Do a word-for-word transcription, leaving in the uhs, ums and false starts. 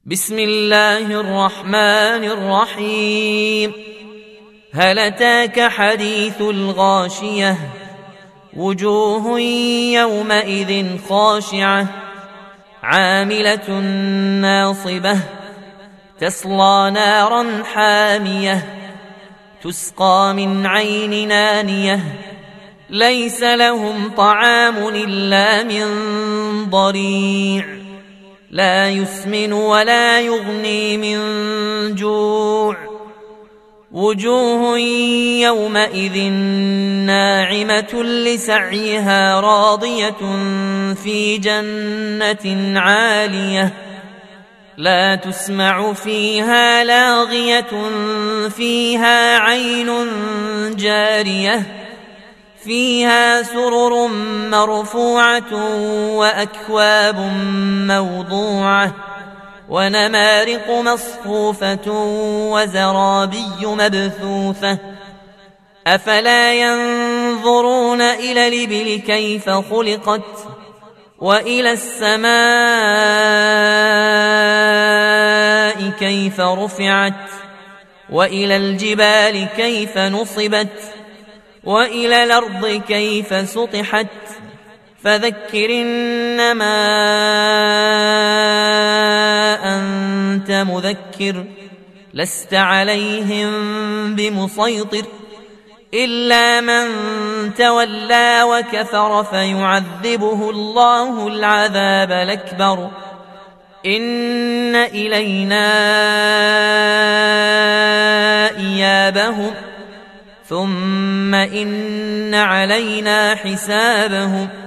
بسم الله الرحمن الرحيم. هل أتاك حديث الغاشية؟ وجوه يومئذ خاشعة عاملة ناصبة تصلى نارا حامية تسقى من عين نانية ليس لهم طعام إلا من ضريع لا يسمن ولا يغني من جوع. وجوه يومئذ ناعمة لسعيها راضية في جنة عالية لا تسمع فيها لاغية فيها عين جارية فيها سرر مرفوعة وأكواب موضوعة ونمارق مصفوفة وزرابي مبثوثة. أفلا ينظرون إلى الإبل كيف خلقت وإلى السماء كيف رفعت وإلى الجبال كيف نصبت وإلى الأرض كيف سطحت. فذكر إنما أنت مذكر لست عليهم بمسيطر إلا من تولى وكفر فيعذبه الله العذاب الأكبر. إن إلينا إيابهم ثم إن علينا حسابهم